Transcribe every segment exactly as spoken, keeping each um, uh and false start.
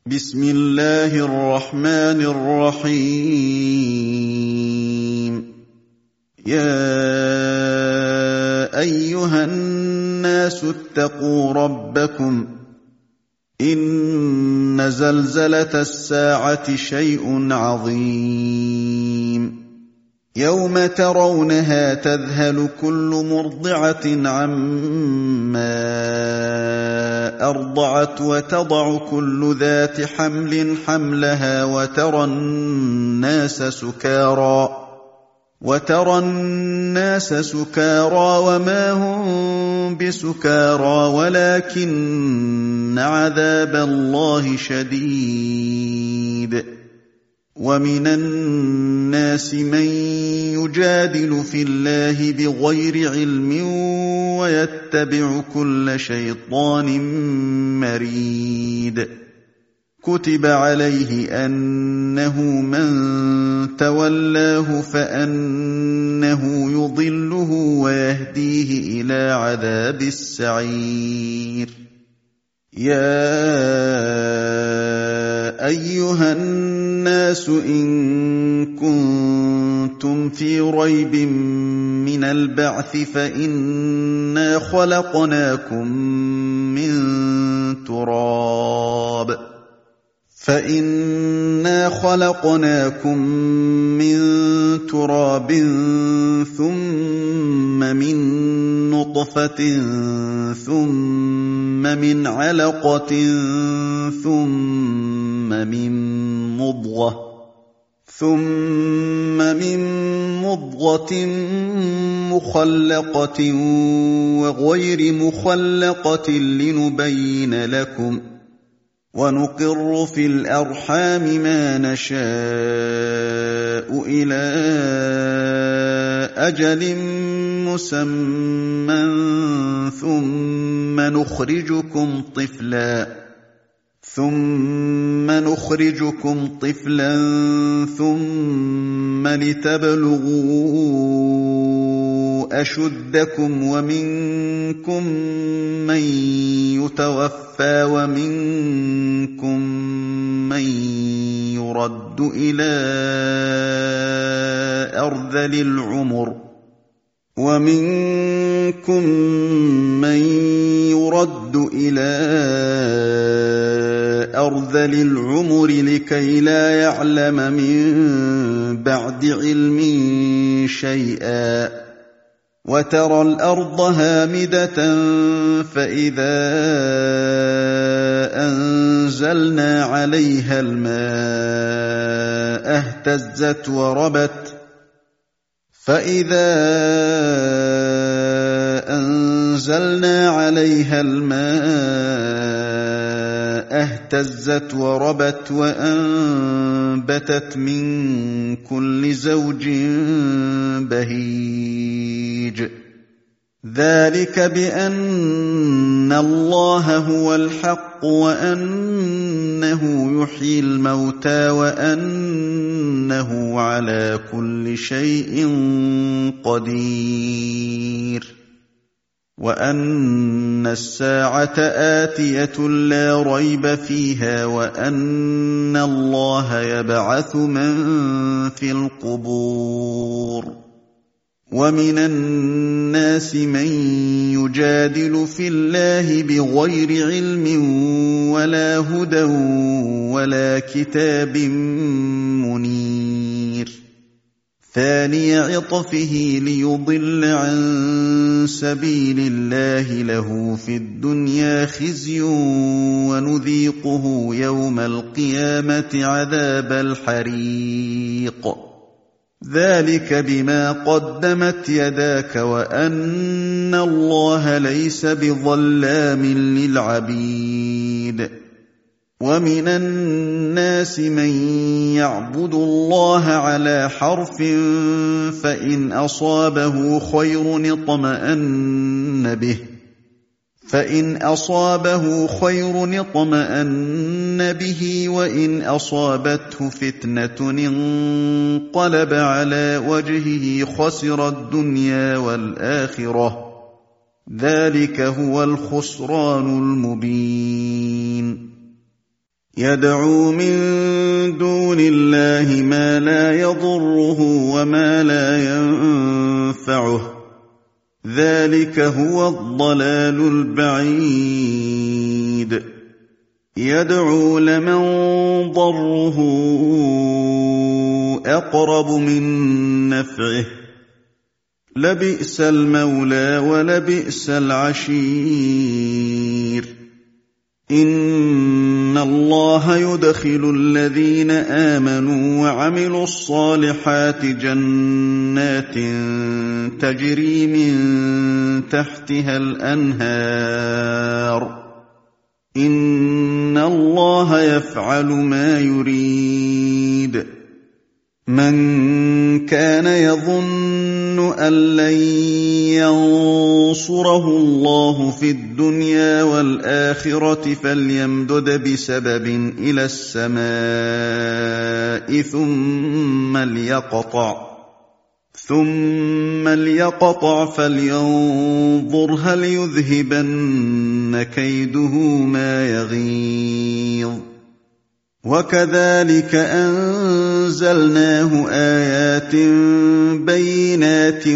بسم الله الرحمن الرحيم يا أيها الناس اتقوا ربكم إن زلزلة الساعة شيء عظيم يوم ترونها تذهل كل مرضعة عما أرضعت وتضع كل ذات حمل حملها وترى الناس سكارى وترى الناس سكارى وما هم بسكارى ولكن عذاب الله شديد ومن الناس من يجادل في الله بغير علم ويتبع كل شيطان مريد كتب عليه أنه من تولاه فأنه يضله ويهديه إلى عذاب السعير يا أيها الناس إن كنتم في ريب من البعث فإنا خلقناكم من تراب فإنا خلقناكم من تراب ثم من نطفة ثم من علقة ثم من مضغة ثم من مضغة مخلقة وغير مخلقة لنبين لكم ونقر في الأرحام ما نشاء إلى أجل مسمى ثم نخرجكم طفلا ثم نخرجكم طفلا ثم لتبلغوا أشدكم ومنكم من يتوفى ومنكم من يرد إلى أرذل العمر ومنكم من يرد إلى أرذل العمر لكي لا يعلم من بعد علم شيئا وترى الأرض هامدة فإذا أنزلنا عليها الماء اهتزت وربت فإذا أنزلنا عليها الماء اهتزت وربت وأنبتت من كل زوج بهيج ذلك بأن الله هو الحق وأنه يحيي الموتى وأنه على كل شيء قدير وأن الساعة آتية لا ريب فيها وأن الله يبعث من في القبور ومن الناس من يجادل في الله بغير علم ولا هدى ولا كتاب منير ثاني عطفه ليضل عن سبيل الله له في الدنيا خزي ونذيقه يوم القيامة عذاب الحريق ذلك بما قدمت يداك وأن الله ليس بظلام للعبيد ومن الناس من يعبد الله على حرف فإن أصابه خير اطمأن به فإن أصابه خير اطمأن به وإن أصابته فتنة انقلب على وجهه خسر الدنيا والآخرة ذلك هو الخسران المبين يدعو من دون الله ما لا يضره وما لا ينفعه ذلك هو الضلال البعيد يدعو لمن ضره أقرب من نفعه لبئس المولى ولبئس العشير إن الله يدخل الذين آمنوا وعملوا الصالحات جنات تجري من تحتها الأنهار إن الله يفعل ما يريد من كان يظن أن لن ينصره الله في الدنيا والآخرة فليمدد بسبب إلى السماء ثم ليقطع ثم ليقطع فلينظر هل يذهبن كيده ما يغيظ وكذلك أنزلناه آيات بينات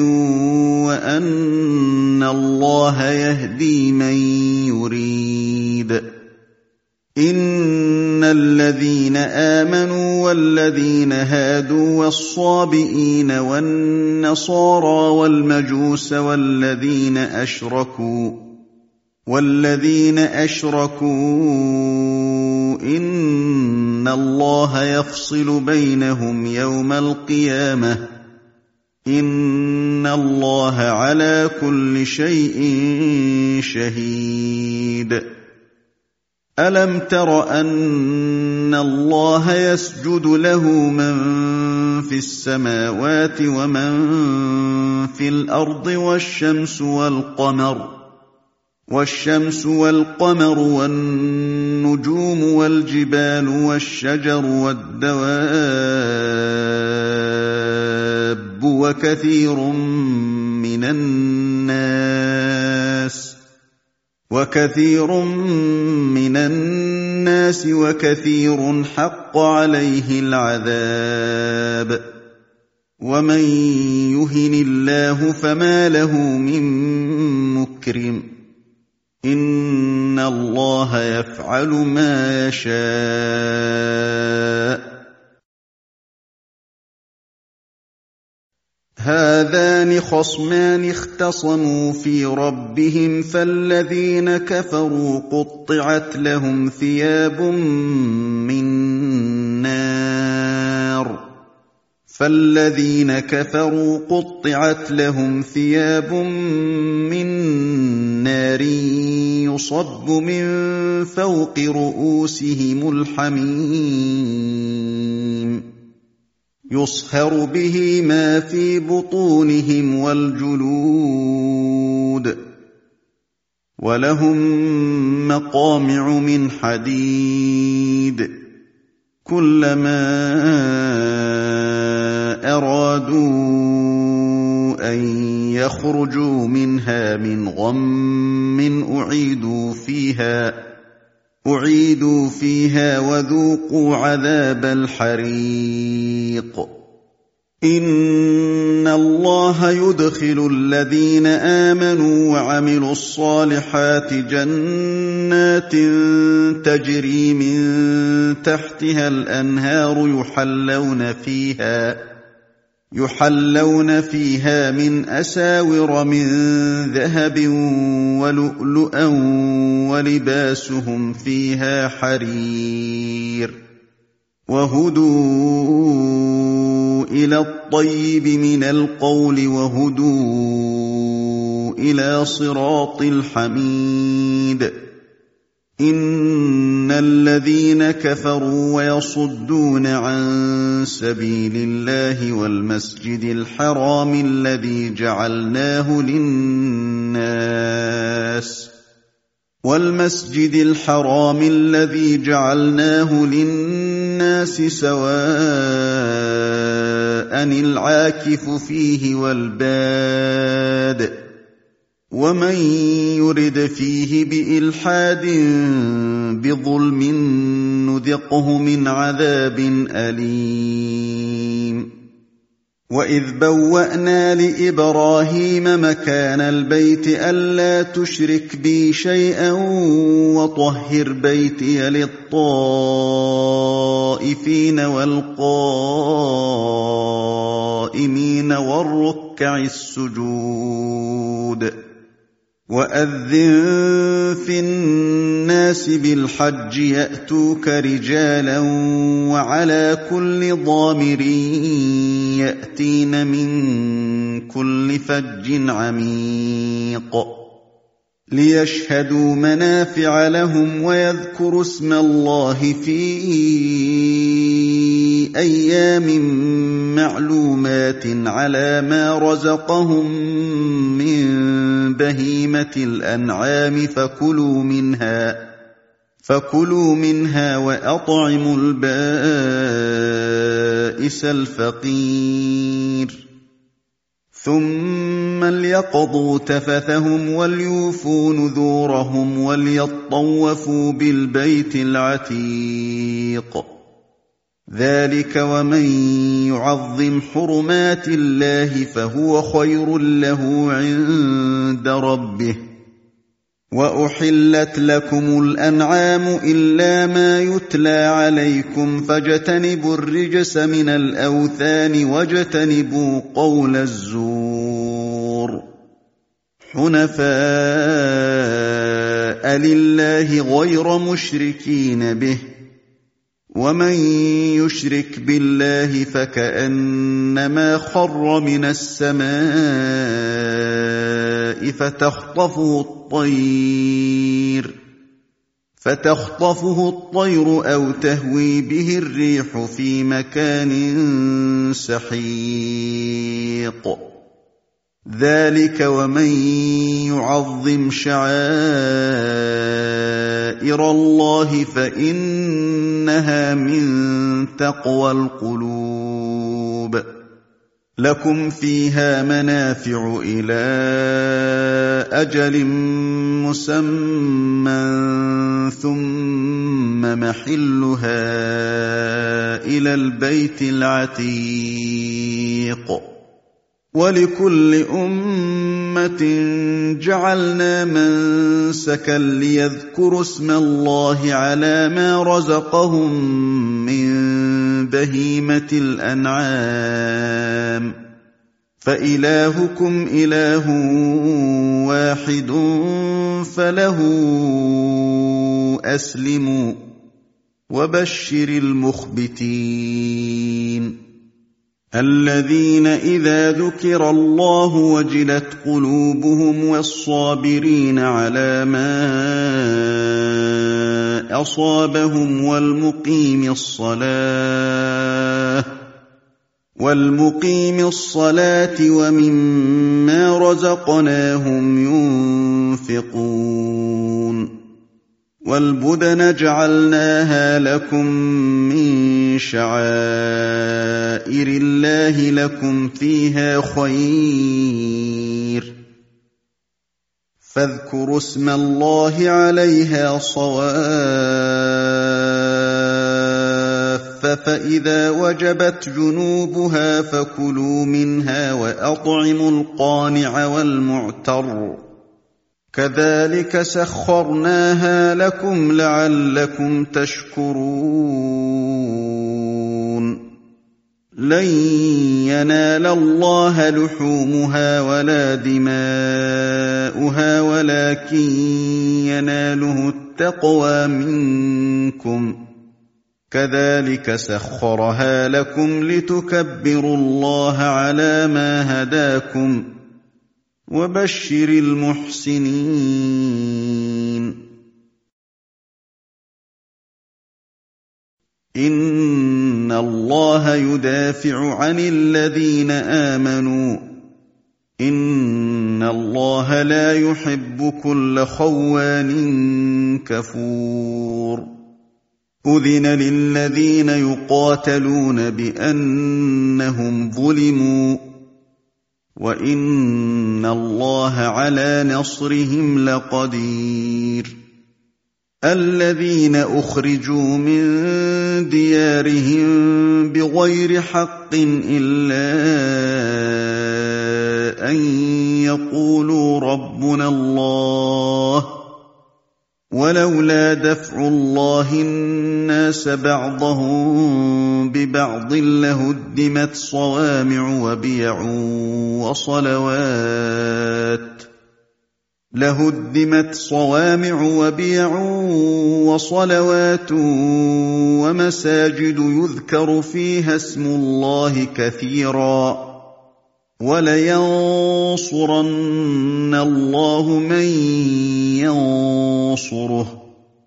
وأن الله يهدي من يريد إن الذين آمنوا والذين هادوا والصابئين والنصارى والمجوس والذين أشركوا والذين أشركوا إن الله يفصل بينهم يوم القيامة إن الله على كل شيء شهيد ألم تر أن الله يسجد له من في السماوات ومن في الأرض والشمس والقمر والشمس والقمر والنجوم والجبال والشجر والدواب وكثير من الناس وكثير من الناس وكثير حق عليه العذاب ومن يهن الله فما له من مكرم إن الله يفعل ما يشاء هذان خصمان اختصموا في ربهم فالذين كفروا قطعت لهم ثياب من نار فالذين كفروا قطعت لهم ثياب من نار يصب من فوق رؤوسهم الحميم يصهر به ما في بطونهم والجلود ولهم مقامع من حديد كلما أرادوا أن يخرجوا منها من غم أعيدوا فيها أعيدوا فيها وذوقوا عذاب الحريق إن الله يدخل الذين آمنوا وعملوا الصالحات جنات تجري من تحتها الأنهار يحلون فيها يحلون فيها من أساور من ذهب ولؤلؤا ولباسهم فيها حرير وهدوا إلى الطيب من القول وهدوا إلى صراط الحميد إن الذين كفروا ويصدون عن سبيل الله والمسجد الحرام الذي جعلناه للناس والمسجد الحرام الذي جعلناه للناس سواء العاكف فيه والباد ومن يرد فيه بإلحاد بظلم نذقه من عذاب أليم وإذ بوأنا لإبراهيم مكان البيت ألا تشرك بي شيئا وطهر بيتي للطائفين والقائمين والركع السجود وأذن في الناس بالحج يأتوك رجالا وعلى كل ضامر يأتين من كل فج عميق ليشهدوا منافع لهم ويذكروا اسم الله في أيام معلومات على ما رزقهم من بهيمة الأنعام فكلوا منها فكلوا منها وأطعموا البائس الفقير ثم ليقضوا تفثهم وليوفوا نذورهم وليطوفوا بالبيت العتيق ذلك ومن يعظم حرمات الله فهو خير له عند ربه وأحلت لكم الأنعام إلا ما يتلى عليكم فاجتنبوا الرجس من الأوثان واجتنبوا قول الزور حنفاء لله غير مشركين به ومن يشرك بالله فكأنما خر من السماء فتخطفه الطير فتخطفه الطير أو تهوي به الريح في مكان سحيق ذلك ومن يعظم شعائر الله فإنها من تقوى القلوب لكم فيها منافع إلى أجل مسمى ثم محلها إلى البيت العتيق ولكل أمة جعلنا منسكا ليذكروا اسم الله على ما رزقهم من بهيمة الأنعام فإلهكم إله واحد فله أسلموا وبشر المخبتين الذين إذا ذكر الله وجلت قلوبهم والصابرين على ما أصابهم والمقيم الصلاة والمقيم الصلاة ومما رزقناهم ينفقون والبدن جعلناها لكم من شعائر الله لكم فيها خير فاذكروا اسم الله عليها صواف فإذا وجبت جنوبها فكلوا منها وأطعموا القانع والمعتر كذلك سخرناها لكم لعلكم تشكرون لن ينال الله لحومها ولا دماؤها ولكن يناله التقوى منكم كذلك سخرها لكم لتكبروا الله على ما هداكم وبشر المحسنين إن الله يدافع عن الذين آمنوا إن الله لا يحب كل خوان كفور أذن للذين يقاتلون بأنهم ظلموا وَإِنَّ اللَّهَ عَلَىٰ نَصْرِهِمْ لَقَدِيرٌ الَّذِينَ أُخْرِجُوا مِن دِيَارِهِم بِغَيْرِ حَقٍّ إِلَّا أَن يَقُولُوا رَبُّنَا اللَّهُ وَلَوْلَا دَفْعُ اللَّهِ النَّاسَ بَعْضَهُم بِبَعْضٍ لَّهُدِّمَتْ صَوَامِعُ وَبِيَعٌ وَصَلَوَاتٌ لهدمت صوامع وبيع وصلوات ومساجد يذكر فيها اسم الله كثيرا ولينصرن الله من ينصره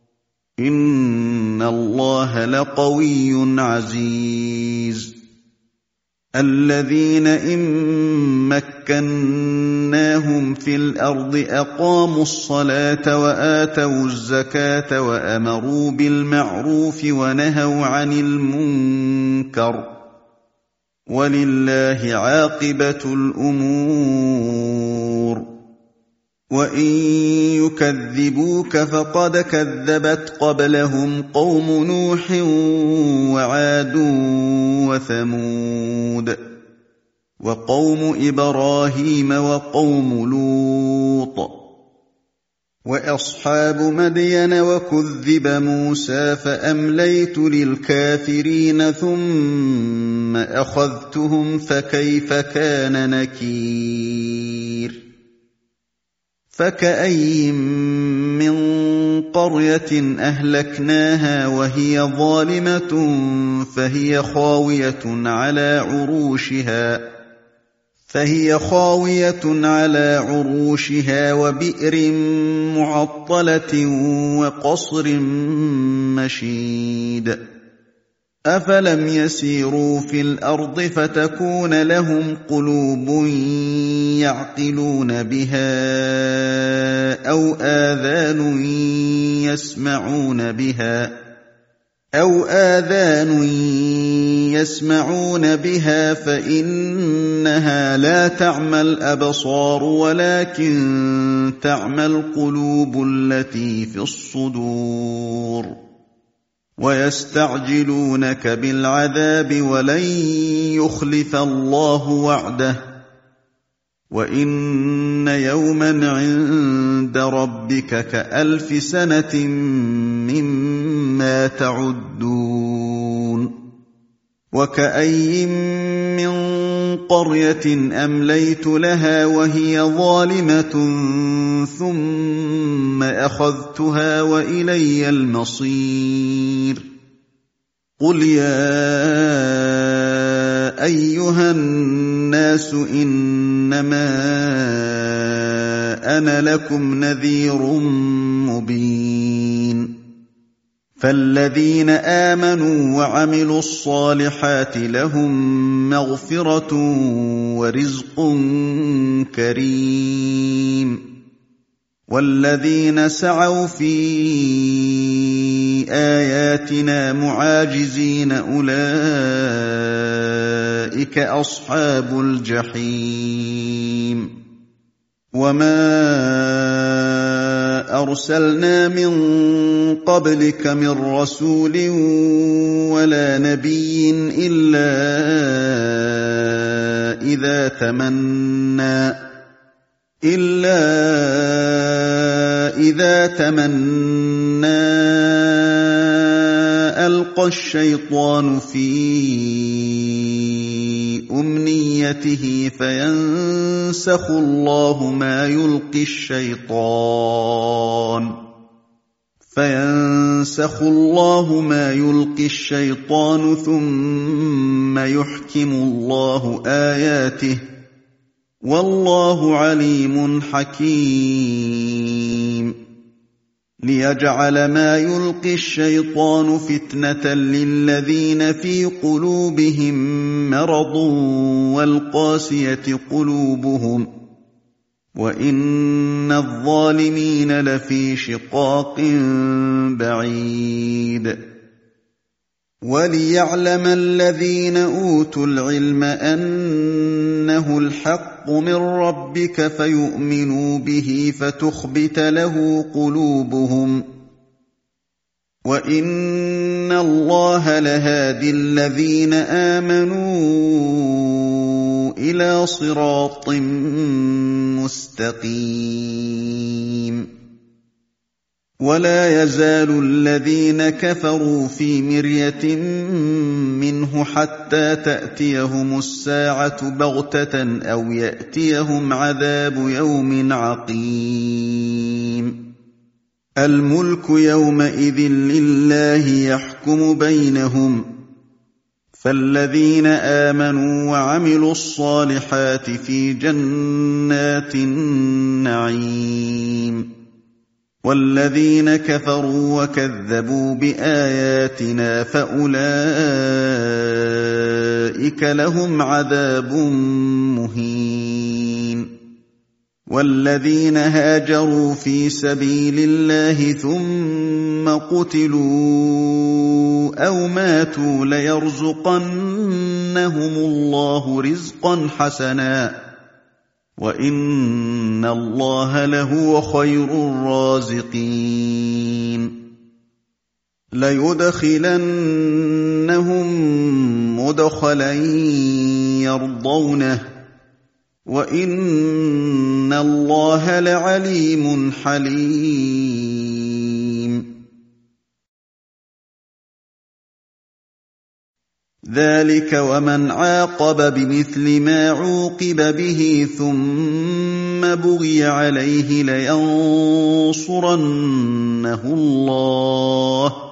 إن الله لقوي عزيز الذين إن مكناهم في الأرض أقاموا الصلاة وآتوا الزكاة وأمروا بالمعروف ونهوا عن المنكر ولله عاقبة الأمور وإن يكذبوك فقد كذبت قبلهم قوم نوح وعاد وثمود وقوم إبراهيم وقوم لوط وأصحاب مدين وكذب موسى فأمليت للكافرين ثم أخذتهم فكيف كان نكير فكأين من قرية أهلكناها وهي ظالمة فهي خاوية على عروشها فهي خاوية على عروشها وبئر معطلة وقصر مشيد أفلم يسيروا في الأرض فتكون لهم قلوب يعقلون بها أو آذان يسمعون بها أو آذان يسمعون بها فإنها لا تعمى الأبصار ولكن تعمى القلوب التي في الصدور ويستعجلونك بالعذاب ولن يخلف الله وعده وإن يوما عند ربك كألف سنة مما تعدون وكأين من قرية أمليت لها وهي ظالمة ثم أخذتها وإلي المصير قل يا أيها الناس إنما أنا لكم نذير مبين فالذين آمنوا وعملوا الصالحات لهم مغفرة ورزق كريم والذين سعوا في آياتنا معاجزين أولئك أصحاب الجحيم وما أرسلنا من قبلك من رسول ولا نبي إلا إذا تمنى إلا إذا تمنى ألقى الشيطان في أمنيته فينسخ الله ما يلقي الشيطان فينسخ الله ما يلقي الشيطان ثم يحكم الله آياته والله عليم حكيم ليجعل ما يلقي الشيطان فتنة للذين في قلوبهم مرض والقاسية قلوبهم وإن الظالمين لفي شقاق بعيد وليعلم الذين أوتوا العلم أنه الحق الْحَقُّ مِن رَّبِّكَ فَيُؤْمِنُوا بِهِ فَتُخْبِتَ لَهُ قُلُوبُهُمْ ۗ وَإِنَّ اللَّهَ لَهَادِي الَّذِينَ آمَنُوا إِلَىٰ صِرَاطٍ مُّسْتَقِيمٍ وَلَا يَزَالُ الَّذِينَ كَفَرُوا فِي مِرْيَةٍ مِّنْهُ حَتَّىٰ تَأْتِيَهُمُ السَّاعَةُ بَغْتَةً أَوْ يَأْتِيَهُمْ عَذَابُ يَوْمٍ عَقِيمٍ الْمُلْكُ يَوْمَئِذٍ لِّلَّهِ يَحْكُمُ بَيْنَهُمْ ۚ فَالَّذِينَ آمَنُوا وَعَمِلُوا الصَّالِحَاتِ فِي جَنَّاتِ النَّعِيمِ وَالَّذِينَ كَفَرُوا وَكَذَّبُوا بِآيَاتِنَا فَأُولَٰئِكَ لَهُمْ عَذَابٌ مُّهِينٌ وَالَّذِينَ هَاجَرُوا فِي سَبِيلِ اللَّهِ ثُمَّ قُتِلُوا أَوْ مَاتُوا لَيَرْزُقَنَّهُمُ اللَّهُ رِزْقًا حَسَنًا ۚ وَإِنَّ اللَّهَ لَهُوَ خَيْرُ الرَّازِقِينَ لَيُدْخِلَنَّهُم مُّدْخَلًا يَرْضَوْنَهُ ۗ وَإِنَّ اللَّهَ لَعَلِيمٌ حَلِيمٌ ذَٰلِكَ وَمَنْ عَاقَبَ بِمِثْلِ مَا عُوقِبَ بِهِ ثُمَّ بُغِيَ عَلَيْهِ لَيَنصُرَنَّهُ اللَّهُ ۗ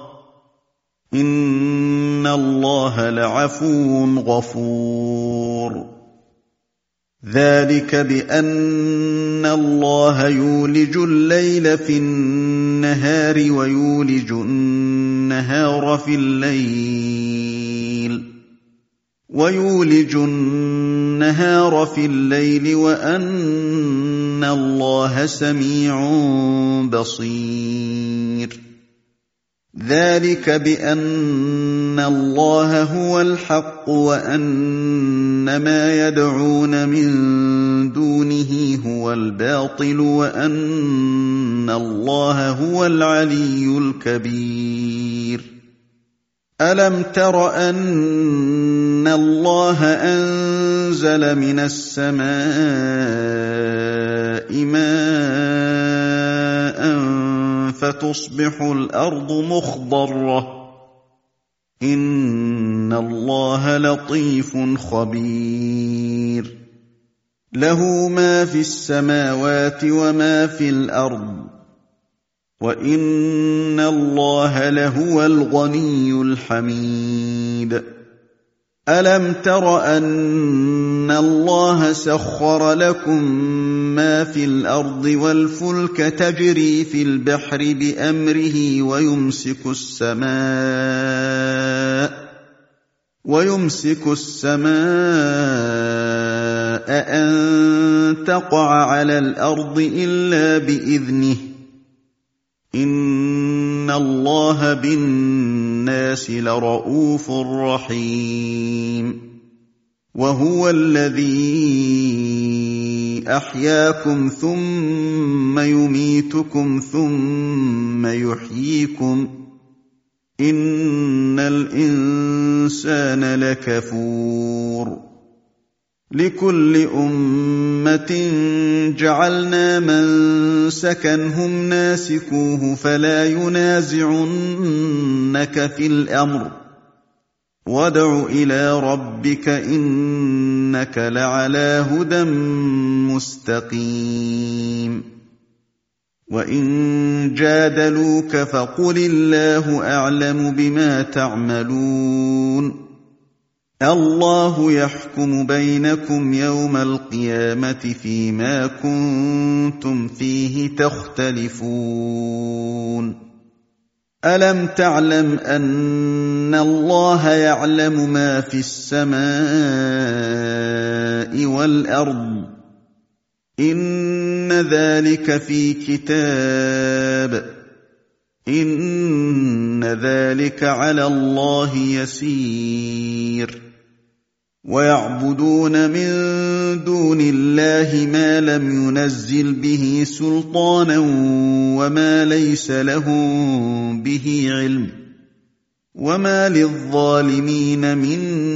إِنَّ اللَّهَ لَعَفُوٌّ غَفُورٌ ذَٰلِكَ بِأَنَّ اللَّهَ يُولِجُ اللَّيْلَ فِي النَّهَارِ وَيُولِجُ النَّهَارَ فِي اللَّيْلِ وَيُولِجُ النَّهَارَ فِي اللَّيْلِ وَأَنَّ اللَّهَ سَمِيعٌ بَصِيرٌ ذَٰلِكَ بِأَنَّ اللَّهَ هُوَ الْحَقُّ وَأَنَّ مَا يَدْعُونَ مِن دُونِهِ هُوَ الْبَاطِلُ وَأَنَّ اللَّهَ هُوَ الْعَلِيُّ الْكَبِيرُ أَلَمْ تَرَ أَنَّ اللَّهَ أَنزَلَ مِنَ السَّمَاءِ مَاءً فَتُصْبِحُ الْأَرْضُ مُخْضَرَّةً ۗ إِنَّ اللَّهَ لَطِيفٌ خَبِيرٌ لَّهُ مَا فِي السَّمَاوَاتِ وَمَا فِي الْأَرْضِ ۗ وَإِنَّ اللَّهَ لَهُوَ الْغَنِيُّ الْحَمِيدُ أَلَمْ تَرَ أَنَّ اللَّهَ سَخَّرَ لَكُم مَّا فِي الْأَرْضِ وَالْفُلْكَ تَجْرِي فِي الْبَحْرِ بِأَمْرِهِ وَيُمْسِكُ السَّمَاءَ وَيُمْسِكُ السَّمَاءَ أَن تَقَعَ عَلَى الْأَرْضِ إِلَّا بِإِذْنِهِ ۗ إِنَّ اللَّهَ بِالنَّاسِ لَرَءُوفٌ رَّحِيمٌ وَهُوَ الَّذِي أَحْيَاكُمْ ثُمَّ يُمِيتُكُمْ ثُمَّ يُحْيِيكُمْ ۗ إِنَّ الْإِنسَانَ لَكَفُورٌ لِكُلِّ أُمَّةٍ جَعَلْنَا مَنسَكًا هُمْ نَاسِكُوهُ فَلَا يُنَازِعُنَّكَ فِي الْأَمْرِ وَادْعُ إِلَىٰ رَبِّكَ إِنَّكَ لَعَلَىٰ هُدًى مُّسْتَقِيمٍ وَإِن جَادَلُوكَ فَقُلِ اللَّهُ أَعْلَمُ بِمَا تَعْمَلُونَ اللَّهُ يَحْكُمُ بَيْنَكُمْ يَوْمَ الْقِيَامَةِ فِيمَا كُنتُمْ فِيهِ تَخْتَلِفُونَ أَلَمْ تَعْلَمْ أَنَّ اللَّهَ يَعْلَمُ مَا فِي السَّمَاءِ وَالْأَرْضِ إِنَّ ذَلِكَ فِي كِتَابٍ إِنَّ ذَلِكَ عَلَى اللَّهِ يَسِيرٌ ويعبدون من دون الله ما لم ينزل به سلطانا وما ليس لهم به علم وما للظالمين من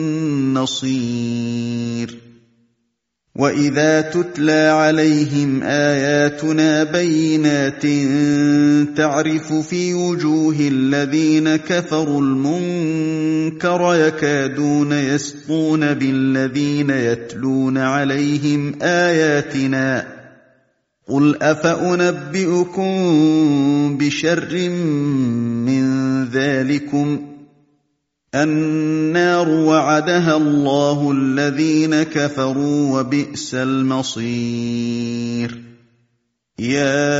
نصير وإذا تتلى عليهم آياتنا بينات تعرف في وجوه الذين كفروا المنكر يكادون يسطون بالذين يتلون عليهم آياتنا قل أفأنبئكم بشر من ذلكم النار وعدها الله الذين كفروا وبئس المصير يا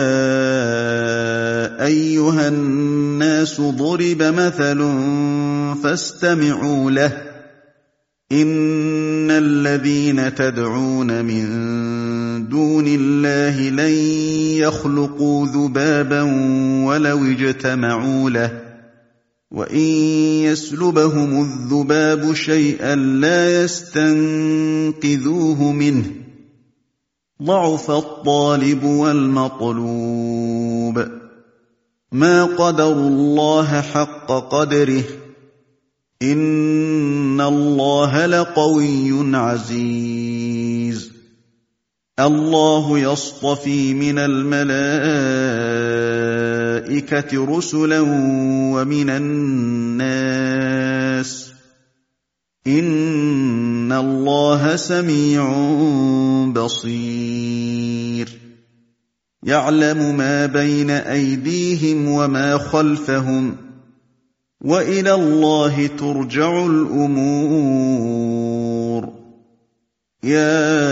أيها الناس ضرب مثل فاستمعوا له إن الذين تدعون من دون الله لن يخلقوا ذبابا ولو اجتمعوا له وإن يسلبهم الذباب شيئا لا يستنقذوه منه ضعف الطالب والمطلوب ما قدروا الله حق قدره إن الله لقوي عزيز الله يصطفي من الملائكة رسلا ومن الناس إن الله سميع بصير يعلم ما بين أيديهم وما خلفهم وإلى الله ترجع الأمور يا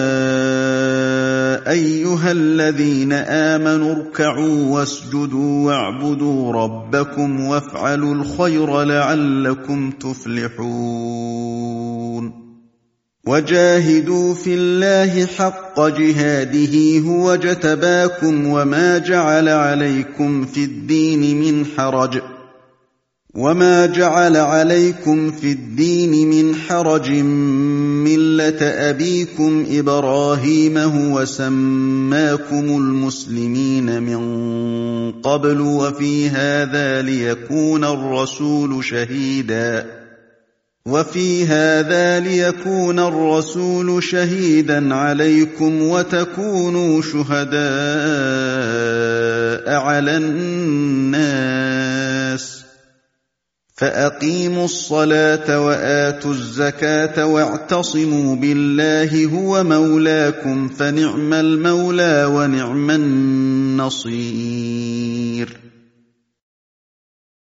أيها الذين آمنوا اركعوا واسجدوا واعبدوا ربكم وافعلوا الخير لعلكم تفلحون وجاهدوا في الله حق جهاده هو اجتباكم وما جعل عليكم في الدين من حرج وما جعل عليكم في الدين من حرج ملة أبيكم إبراهيم هو سماكم المسلمين من قبل وفي هذا ليكون الرسول شهيدا وفي هذا ليكون الرسول شهيدا عليكم وتكونوا شهداء على الناس فأقيموا الصلاة وآتوا الزكاة واعتصموا بالله هو مولاكم فنعم المولى ونعم النصير